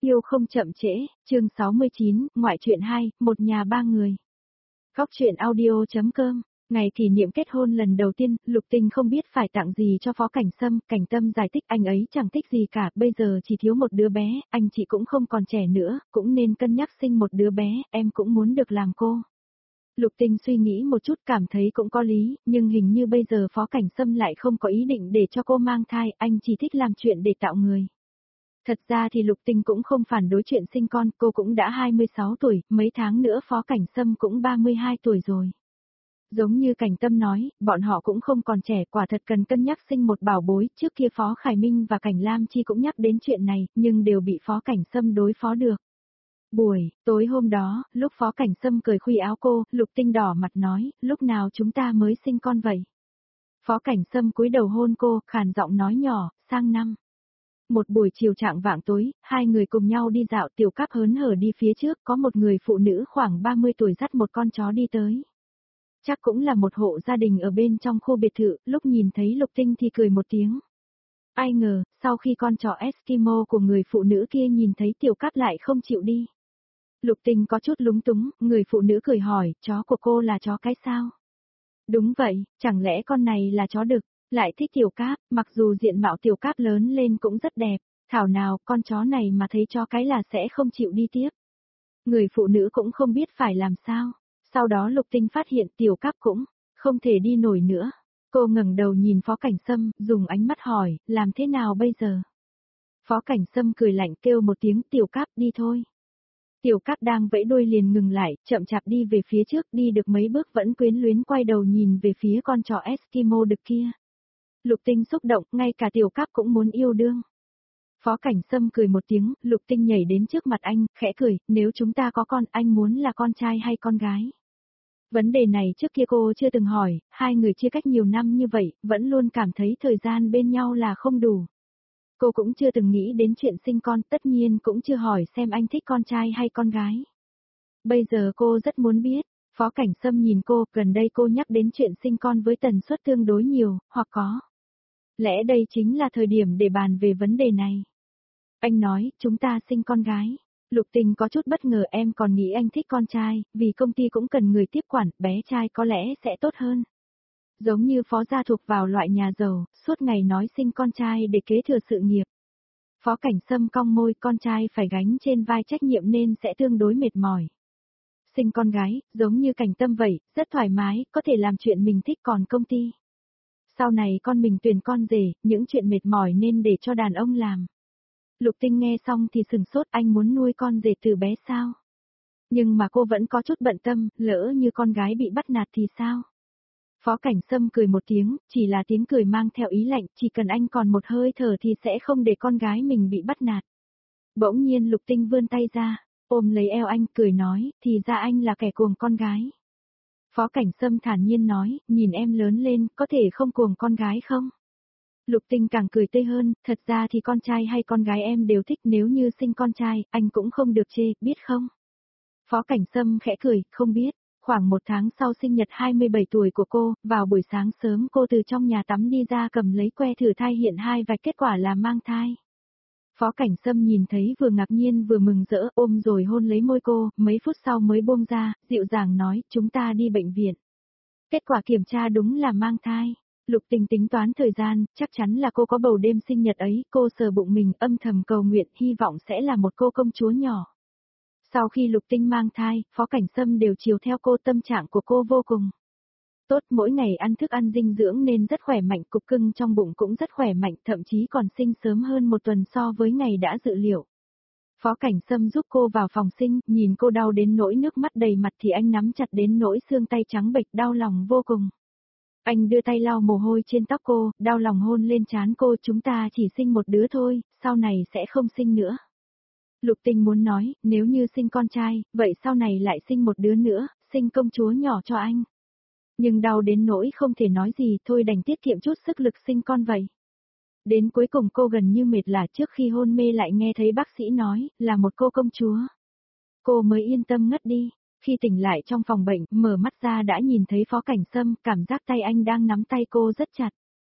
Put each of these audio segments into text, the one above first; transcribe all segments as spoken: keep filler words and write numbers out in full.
Yêu không chậm trễ, chương sáu mươi chín, ngoại truyện hai, một nhà ba người. Góc truyện audio chấm com. Ngày kỷ niệm kết hôn lần đầu tiên, Lục Tinh không biết phải tặng gì cho Phó Cảnh Sâm, Cảnh Tâm giải thích anh ấy chẳng thích gì cả, bây giờ chỉ thiếu một đứa bé, anh chị cũng không còn trẻ nữa, cũng nên cân nhắc sinh một đứa bé, em cũng muốn được làm cô. Lục Tinh suy nghĩ một chút cảm thấy cũng có lý, nhưng hình như bây giờ Phó Cảnh Sâm lại không có ý định để cho cô mang thai, anh chỉ thích làm chuyện để tạo người. Thật ra thì Lục Tinh cũng không phản đối chuyện sinh con, cô cũng đã hai mươi sáu tuổi, mấy tháng nữa Phó Cảnh Sâm cũng ba mươi hai tuổi rồi. Giống như Cảnh Tâm nói, bọn họ cũng không còn trẻ, quả thật cần cân nhắc sinh một bảo bối, trước kia Phó Khải Minh và Cảnh Lam Chi cũng nhắc đến chuyện này, nhưng đều bị Phó Cảnh Sâm đối phó được. Buổi, tối hôm đó, lúc Phó Cảnh Sâm cởi khuy áo cô, Lục Tinh đỏ mặt nói, lúc nào chúng ta mới sinh con vậy? Phó Cảnh Sâm cúi đầu hôn cô, khàn giọng nói nhỏ, sang năm. Một buổi chiều trạng vạng tối, hai người cùng nhau đi dạo, Tiểu Cáp hớn hở đi phía trước, có một người phụ nữ khoảng ba mươi tuổi dắt một con chó đi tới. Chắc cũng là một hộ gia đình ở bên trong khu biệt thự, lúc nhìn thấy Lục Tinh thì cười một tiếng. Ai ngờ, sau khi con chó Eskimo của người phụ nữ kia nhìn thấy Tiểu Cáp lại không chịu đi. Lục Tinh có chút lúng túng, người phụ nữ cười hỏi, chó của cô là chó cái sao? Đúng vậy, chẳng lẽ con này là chó đực? Lại thích Tiểu Cáp, mặc dù diện mạo Tiểu Cáp lớn lên cũng rất đẹp, thảo nào con chó này mà thấy chó cái là sẽ không chịu đi tiếp. Người phụ nữ cũng không biết phải làm sao, sau đó Lục Tinh phát hiện Tiểu Cáp cũng không thể đi nổi nữa. Cô ngẩng đầu nhìn Phó Cảnh Sâm, dùng ánh mắt hỏi, làm thế nào bây giờ? Phó Cảnh Sâm cười lạnh kêu một tiếng Tiểu Cáp đi thôi. Tiểu Cáp đang vẫy đuôi liền ngừng lại, chậm chạp đi về phía trước, đi được mấy bước vẫn quyến luyến quay đầu nhìn về phía con chó Eskimo đực kia. Lục Tinh xúc động, ngay cả Tiểu Cáp cũng muốn yêu đương. Phó Cảnh Sâm cười một tiếng, Lục Tinh nhảy đến trước mặt anh, khẽ cười, nếu chúng ta có con, anh muốn là con trai hay con gái? Vấn đề này trước kia cô chưa từng hỏi, hai người chia cách nhiều năm như vậy, vẫn luôn cảm thấy thời gian bên nhau là không đủ. Cô cũng chưa từng nghĩ đến chuyện sinh con, tất nhiên cũng chưa hỏi xem anh thích con trai hay con gái. Bây giờ cô rất muốn biết. Phó Cảnh Sâm nhìn cô, gần đây cô nhắc đến chuyện sinh con với tần suất tương đối nhiều, hoặc có lẽ đây chính là thời điểm để bàn về vấn đề này. Anh nói, chúng ta sinh con gái. Lục Tình có chút bất ngờ, em còn nghĩ anh thích con trai, vì công ty cũng cần người tiếp quản, bé trai có lẽ sẽ tốt hơn. Giống như Phó gia thuộc vào loại nhà giàu, suốt ngày nói sinh con trai để kế thừa sự nghiệp. Phó Cảnh Sâm cong môi, con trai phải gánh trên vai trách nhiệm nên sẽ tương đối mệt mỏi. Sinh con gái, giống như Cảnh Tâm vậy, rất thoải mái, có thể làm chuyện mình thích, còn công ty. Sau này con mình tuyển con rể, những chuyện mệt mỏi nên để cho đàn ông làm. Lục Tinh nghe xong thì sừng sốt, anh muốn nuôi con rể từ bé sao? Nhưng mà cô vẫn có chút bận tâm, lỡ như con gái bị bắt nạt thì sao? Phó Cảnh Sâm cười một tiếng, chỉ là tiếng cười mang theo ý lạnh, chỉ cần anh còn một hơi thở thì sẽ không để con gái mình bị bắt nạt. Bỗng nhiên Lục Tinh vươn tay ra, ôm lấy eo anh, cười nói, thì ra anh là kẻ cuồng con gái. Phó Cảnh Sâm thản nhiên nói, nhìn em lớn lên, có thể không cuồng con gái không? Lục Tinh càng cười tươi hơn, thật ra thì con trai hay con gái em đều thích, nếu như sinh con trai, anh cũng không được chê, biết không? Phó Cảnh Sâm khẽ cười, không biết. Khoảng một tháng sau sinh nhật hai mươi bảy tuổi của cô, vào buổi sáng sớm cô từ trong nhà tắm đi ra cầm lấy que thử thai hiện hai vạch kết quả là mang thai. Phó Cảnh Sâm nhìn thấy vừa ngạc nhiên vừa mừng rỡ, ôm rồi hôn lấy môi cô, mấy phút sau mới buông ra, dịu dàng nói, chúng ta đi bệnh viện. Kết quả kiểm tra đúng là mang thai. Lục Tình tính toán thời gian, chắc chắn là cô có bầu đêm sinh nhật ấy, cô sờ bụng mình âm thầm cầu nguyện, hy vọng sẽ là một cô công chúa nhỏ. Sau khi Lục Tinh mang thai, Phó Cảnh Sâm đều chiều theo cô, tâm trạng của cô vô cùng tốt, mỗi ngày ăn thức ăn dinh dưỡng nên rất khỏe mạnh, cục cưng trong bụng cũng rất khỏe mạnh, thậm chí còn sinh sớm hơn một tuần so với ngày đã dự liệu. Phó Cảnh Sâm giúp cô vào phòng sinh, nhìn cô đau đến nỗi nước mắt đầy mặt thì anh nắm chặt đến nỗi xương tay trắng bệch, đau lòng vô cùng. Anh đưa tay lau mồ hôi trên tóc cô, đau lòng hôn lên trán cô, chúng ta chỉ sinh một đứa thôi, sau này sẽ không sinh nữa. Lục Tinh muốn nói, nếu như sinh con trai, vậy sau này lại sinh một đứa nữa, sinh công chúa nhỏ cho anh. Nhưng đau đến nỗi không thể nói gì, thôi đành tiết kiệm chút sức lực sinh con vậy. Đến cuối cùng cô gần như mệt lả, trước khi hôn mê lại nghe thấy bác sĩ nói, là một cô công chúa. Cô mới yên tâm ngất đi, khi tỉnh lại trong phòng bệnh, mở mắt ra đã nhìn thấy Phó Cảnh Sâm, cảm giác tay anh đang nắm tay cô rất chặt.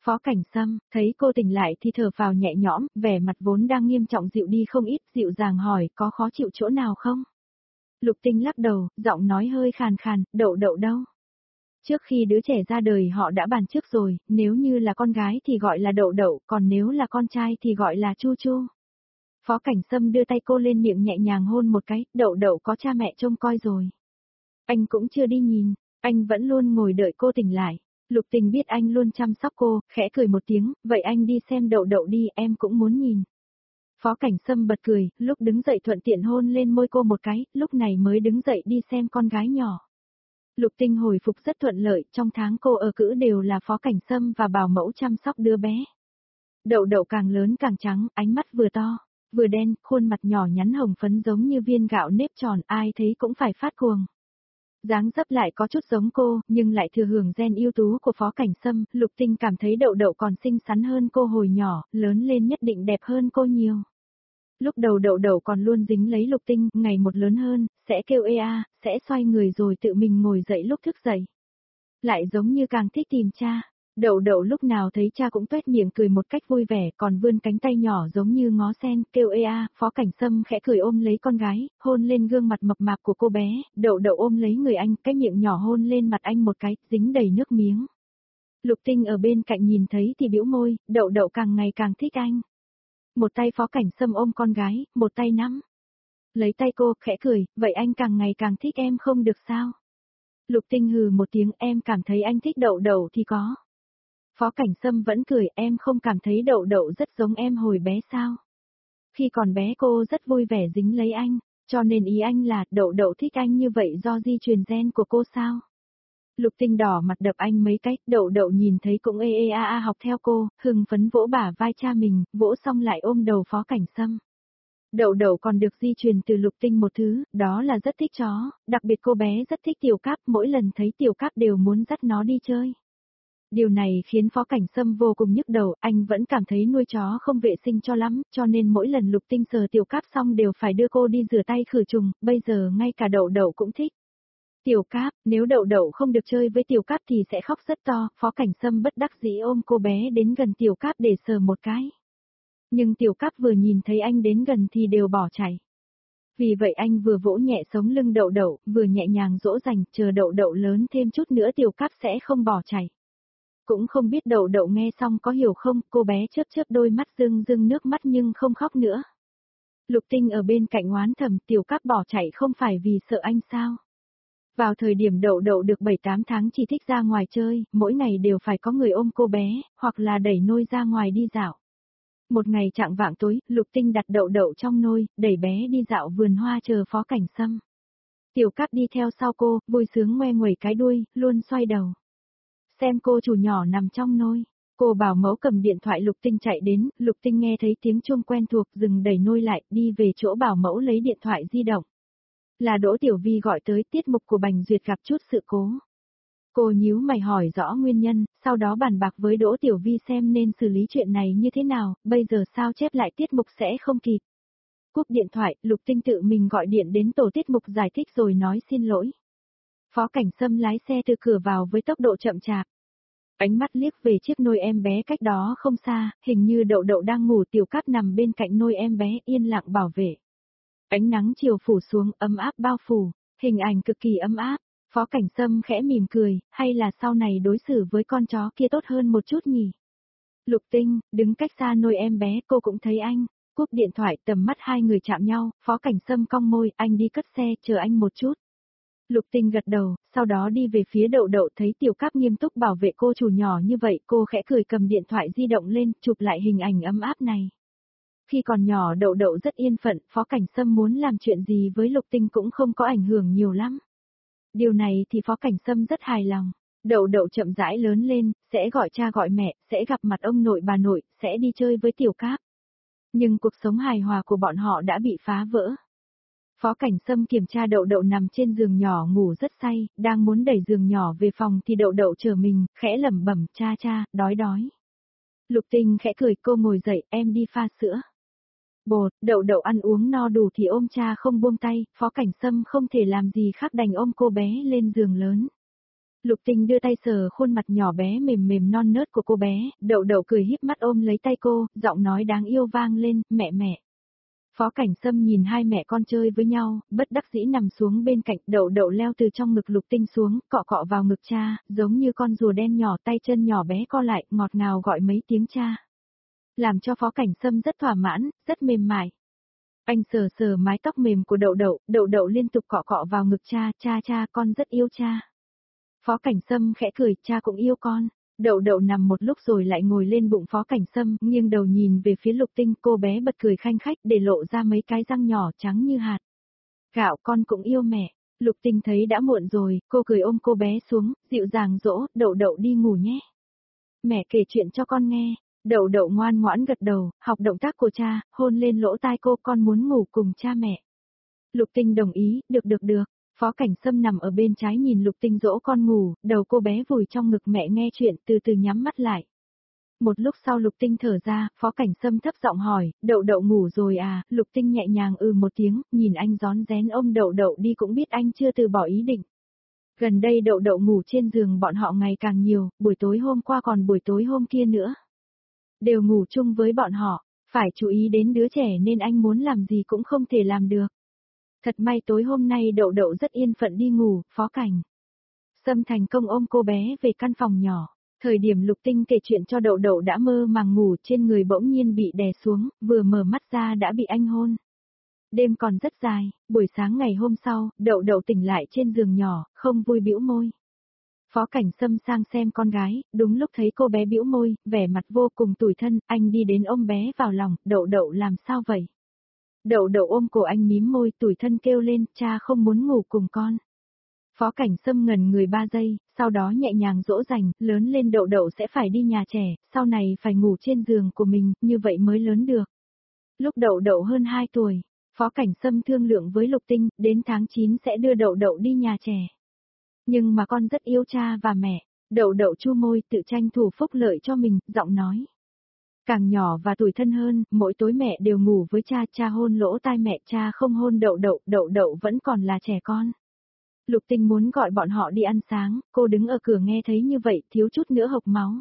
Phó Cảnh Sâm, thấy cô tỉnh lại thì thở phào nhẹ nhõm, vẻ mặt vốn đang nghiêm trọng dịu đi không ít, dịu dàng hỏi, có khó chịu chỗ nào không? Lục Tinh lắc đầu, giọng nói hơi khàn khàn, đậu đậu đâu? Trước khi đứa trẻ ra đời họ đã bàn trước rồi, nếu như là con gái thì gọi là đậu đậu, còn nếu là con trai thì gọi là chu chu. Phó Cảnh Sâm đưa tay cô lên miệng nhẹ nhàng hôn một cái, đậu đậu có cha mẹ trông coi rồi. Anh cũng chưa đi nhìn, anh vẫn luôn ngồi đợi cô tỉnh lại. Lục Tình biết anh luôn chăm sóc cô, khẽ cười một tiếng, vậy anh đi xem đậu đậu đi, em cũng muốn nhìn. Phó Cảnh Sâm bật cười, lúc đứng dậy thuận tiện hôn lên môi cô một cái, lúc này mới đứng dậy đi xem con gái nhỏ. Lục Tinh hồi phục rất thuận lợi, trong tháng cô ở cữ đều là Phó Cảnh Sâm và bảo mẫu chăm sóc đứa bé. Đậu đậu càng lớn càng trắng, ánh mắt vừa to, vừa đen, khuôn mặt nhỏ nhắn hồng phấn giống như viên gạo nếp tròn, ai thấy cũng phải phát cuồng. Dáng dấp lại có chút giống cô, nhưng lại thừa hưởng gen ưu tú của Phó Cảnh Sâm, Lục Tinh cảm thấy đậu đậu còn xinh xắn hơn cô hồi nhỏ, lớn lên nhất định đẹp hơn cô nhiều. Lúc đầu đậu đậu còn luôn dính lấy Lục Tinh, ngày một lớn hơn, sẽ kêu ê a, sẽ xoay người rồi tự mình ngồi dậy lúc thức dậy. Lại giống như càng thích tìm cha. Đậu đậu lúc nào thấy cha cũng tuét miệng cười một cách vui vẻ, còn vươn cánh tay nhỏ giống như ngó sen, kêu ê a, Phó Cảnh Sâm khẽ cười ôm lấy con gái, hôn lên gương mặt mập mạp của cô bé, đậu đậu ôm lấy người anh, cái miệng nhỏ hôn lên mặt anh một cái, dính đầy nước miếng. Lục Tinh ở bên cạnh nhìn thấy thì bĩu môi, đậu đậu càng ngày càng thích anh. Một tay Phó Cảnh Sâm ôm con gái, một tay nắm lấy tay cô, khẽ cười, vậy anh càng ngày càng thích em không được sao? Lục Tinh hừ một tiếng, em cảm thấy anh thích đậu đậu thì có. Phó Cảnh Sâm vẫn cười, em không cảm thấy đậu đậu rất giống em hồi bé sao? Khi còn bé cô rất vui vẻ dính lấy anh, cho nên ý anh là đậu đậu thích anh như vậy do di truyền gen của cô sao? Lục Tinh đỏ mặt đập anh mấy cái, đậu đậu nhìn thấy cũng ê ê a a học theo cô, hưng phấn vỗ bả vai cha mình, vỗ xong lại ôm đầu Phó Cảnh Sâm. Đậu đậu còn được di truyền từ Lục Tinh một thứ, đó là rất thích chó, đặc biệt cô bé rất thích tiểu cáp, mỗi lần thấy tiểu cáp đều muốn dắt nó đi chơi. Điều này khiến Phó Cảnh Sâm vô cùng nhức đầu, anh vẫn cảm thấy nuôi chó không vệ sinh cho lắm, cho nên mỗi lần Lục Tinh sờ tiểu cáp xong đều phải đưa cô đi rửa tay khử trùng, bây giờ ngay cả đậu đậu cũng thích. Tiểu cáp, nếu đậu đậu không được chơi với tiểu cáp thì sẽ khóc rất to, Phó Cảnh Sâm bất đắc dĩ ôm cô bé đến gần tiểu cáp để sờ một cái. Nhưng tiểu cáp vừa nhìn thấy anh đến gần thì đều bỏ chạy. Vì vậy anh vừa vỗ nhẹ sống lưng đậu đậu, vừa nhẹ nhàng dỗ dành, chờ đậu đậu lớn thêm chút nữa tiểu cáp sẽ không bỏ chạy. Cũng không biết đậu đậu nghe xong có hiểu không, cô bé chớp chớp đôi mắt rưng rưng nước mắt nhưng không khóc nữa. Lục Tinh ở bên cạnh oán thầm, tiểu cáp bỏ chạy không phải vì sợ anh sao? Vào thời điểm đậu đậu được bảy tám tháng chỉ thích ra ngoài chơi, mỗi ngày đều phải có người ôm cô bé, hoặc là đẩy nôi ra ngoài đi dạo. Một ngày chạng vạng tối, Lục Tinh đặt đậu đậu trong nôi, đẩy bé đi dạo vườn hoa chờ Phó Cảnh Sâm. Tiểu cáp đi theo sau cô, vui sướng ngoe nguẩy cái đuôi, luôn xoay đầu. Xem cô chủ nhỏ nằm trong nôi. Cô bảo mẫu cầm điện thoại Lục Tinh chạy đến, Lục Tinh nghe thấy tiếng chuông quen thuộc, dừng đẩy nôi lại, đi về chỗ bảo mẫu lấy điện thoại di động. Là Đỗ Tiểu Vi gọi tới, tiết mục của Bành Duyệt gặp chút sự cố. Cô nhíu mày hỏi rõ nguyên nhân, sau đó bàn bạc với Đỗ Tiểu Vi xem nên xử lý chuyện này như thế nào, bây giờ sao chép lại tiết mục sẽ không kịp. Cúp điện thoại, Lục Tinh tự mình gọi điện đến tổ tiết mục giải thích rồi nói xin lỗi. Phó Cảnh Sâm lái xe từ cửa vào với tốc độ chậm chạp. Ánh mắt liếc về chiếc nôi em bé cách đó không xa, hình như đậu đậu đang ngủ, tiểu cát nằm bên cạnh nôi em bé yên lặng bảo vệ. Ánh nắng chiều phủ xuống, ấm áp bao phủ, hình ảnh cực kỳ ấm áp. Phó Cảnh Sâm khẽ mỉm cười, hay là sau này đối xử với con chó kia tốt hơn một chút nhỉ? Lục Tinh, đứng cách xa nôi em bé, cô cũng thấy anh. Cúp điện thoại, tầm mắt hai người chạm nhau, Phó Cảnh Sâm cong môi, anh đi cất xe, chờ anh một chút. Lục Tinh gật đầu, sau đó đi về phía đậu đậu, thấy tiểu cáp nghiêm túc bảo vệ cô chủ nhỏ như vậy, cô khẽ cười cầm điện thoại di động lên, chụp lại hình ảnh ấm áp này. Khi còn nhỏ đậu đậu rất yên phận, Phó Cảnh Sâm muốn làm chuyện gì với Lục Tinh cũng không có ảnh hưởng nhiều lắm. Điều này thì Phó Cảnh Sâm rất hài lòng. Đậu đậu chậm rãi lớn lên, sẽ gọi cha gọi mẹ, sẽ gặp mặt ông nội bà nội, sẽ đi chơi với tiểu cáp. Nhưng cuộc sống hài hòa của bọn họ đã bị phá vỡ. Phó Cảnh Sâm kiểm tra đậu đậu nằm trên giường nhỏ ngủ rất say, đang muốn đẩy giường nhỏ về phòng thì đậu đậu chờ mình, khẽ lẩm bẩm, cha cha, đói đói. Lục Tinh khẽ cười, cô ngồi dậy, em đi pha sữa. Bột, đậu đậu ăn uống no đủ thì ôm cha không buông tay, Phó Cảnh Sâm không thể làm gì khác đành ôm cô bé lên giường lớn. Lục Tinh đưa tay sờ khuôn mặt nhỏ bé mềm mềm non nớt của cô bé, Đậu Đậu cười híp mắt ôm lấy tay cô, giọng nói đáng yêu vang lên, mẹ mẹ. Phó Cảnh Sâm nhìn hai mẹ con chơi với nhau, bất đắc dĩ nằm xuống bên cạnh, Đậu Đậu leo từ trong ngực Lục Tinh xuống, cọ cọ vào ngực cha, giống như con rùa đen nhỏ, tay chân nhỏ bé co lại, ngọt ngào gọi mấy tiếng cha. Làm cho Phó Cảnh Sâm rất thỏa mãn, rất mềm mại. Anh sờ sờ mái tóc mềm của Đậu Đậu, Đậu Đậu liên tục cọ cọ vào ngực cha, cha cha con rất yêu cha. Phó Cảnh Sâm khẽ cười, cha cũng yêu con. Đậu Đậu nằm một lúc rồi lại ngồi lên bụng Phó Cảnh Sâm, nghiêng đầu nhìn về phía Lục Tinh, cô bé bật cười khanh khách để lộ ra mấy cái răng nhỏ trắng như hạt. Gạo con cũng yêu mẹ. Lục Tinh thấy đã muộn rồi, cô cười ôm cô bé xuống, dịu dàng dỗ, Đậu Đậu đi ngủ nhé. Mẹ kể chuyện cho con nghe. Đậu Đậu ngoan ngoãn gật đầu, học động tác của cha, hôn lên lỗ tai cô, con muốn ngủ cùng cha mẹ. Lục Tinh đồng ý, được được được. Phó Cảnh Sâm nằm ở bên trái nhìn Lục Tinh dỗ con ngủ, đầu cô bé vùi trong ngực mẹ nghe chuyện, từ từ nhắm mắt lại. Một lúc sau Lục Tinh thở ra, Phó Cảnh Sâm thấp giọng hỏi, Đậu Đậu ngủ rồi à? Lục Tinh nhẹ nhàng ừ một tiếng, nhìn anh rón rén ôm Đậu Đậu đi cũng biết anh chưa từ bỏ ý định. Gần đây Đậu Đậu ngủ trên giường bọn họ ngày càng nhiều, buổi tối hôm qua còn buổi tối hôm kia nữa. Đều ngủ chung với bọn họ, phải chú ý đến đứa trẻ nên anh muốn làm gì cũng không thể làm được. Thật may tối hôm nay Đậu Đậu rất yên phận đi ngủ, Phó Cảnh Sâm thành công ôm cô bé về căn phòng nhỏ. Thời điểm Lục Tinh kể chuyện cho Đậu Đậu đã mơ màng ngủ, trên người bỗng nhiên bị đè xuống, vừa mở mắt ra đã bị anh hôn. Đêm còn rất dài, buổi sáng ngày hôm sau, Đậu Đậu tỉnh lại trên giường nhỏ, không vui bĩu môi. Phó Cảnh Sâm sang xem con gái, đúng lúc thấy cô bé bĩu môi, vẻ mặt vô cùng tủi thân, anh đi đến ôm bé vào lòng, Đậu Đậu làm sao vậy? Đậu Đậu ôm cổ anh mím môi, tủi thân kêu lên, cha không muốn ngủ cùng con. Phó Cảnh Sâm ngẩn người ba giây, sau đó nhẹ nhàng dỗ dành, lớn lên Đậu Đậu sẽ phải đi nhà trẻ, sau này phải ngủ trên giường của mình, như vậy mới lớn được. Lúc Đậu Đậu hơn hai tuổi, Phó Cảnh Sâm thương lượng với Lục Tinh, đến tháng chín sẽ đưa Đậu Đậu đi nhà trẻ. Nhưng mà con rất yêu cha và mẹ. Đậu Đậu chu môi tự tranh thủ phúc lợi cho mình, giọng nói. Càng nhỏ và tủi thân hơn, mỗi tối mẹ đều ngủ với cha, cha hôn lỗ tai mẹ, cha không hôn Đậu Đậu, Đậu Đậu vẫn còn là trẻ con. Lục Tinh muốn gọi bọn họ đi ăn sáng, cô đứng ở cửa nghe thấy như vậy, thiếu chút nữa hộc máu.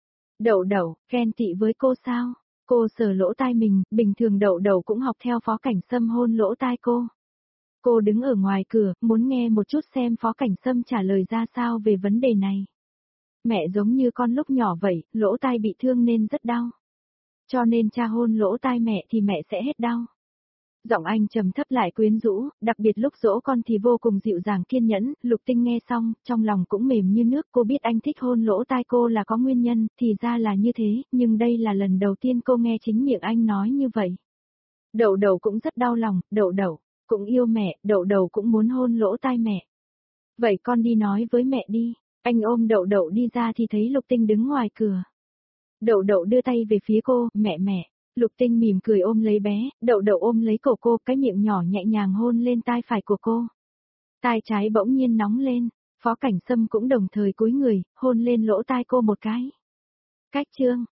Đậu Đậu, ghen tị với cô sao? Cô sờ lỗ tai mình, bình thường Đậu Đậu cũng học theo Phó Cảnh Sâm hôn lỗ tai cô. Cô đứng ở ngoài cửa, muốn nghe một chút xem Phó Cảnh Sâm trả lời ra sao về vấn đề này. Mẹ giống như con lúc nhỏ vậy, lỗ tai bị thương nên rất đau. Cho nên cha hôn lỗ tai mẹ thì mẹ sẽ hết đau. Giọng anh trầm thấp lại quyến rũ, đặc biệt lúc dỗ con thì vô cùng dịu dàng kiên nhẫn. Lục Tinh nghe xong, trong lòng cũng mềm như nước. Cô biết anh thích hôn lỗ tai cô là có nguyên nhân, thì ra là như thế, nhưng đây là lần đầu tiên cô nghe chính miệng anh nói như vậy. Đậu Đậu cũng rất đau lòng, Đậu Đậu cũng yêu mẹ, Đậu Đậu cũng muốn hôn lỗ tai mẹ. Vậy con đi nói với mẹ đi. Anh ôm Đậu Đậu đi ra thì thấy Lục Tinh đứng ngoài cửa. Đậu Đậu đưa tay về phía cô, mẹ mẹ. Lục Tinh mỉm cười ôm lấy bé, Đậu Đậu ôm lấy cổ cô, cái miệng nhỏ nhẹ nhàng hôn lên tai phải của cô. Tai trái bỗng nhiên nóng lên, Phó Cảnh Sâm cũng đồng thời cúi người, hôn lên lỗ tai cô một cái. Cách chương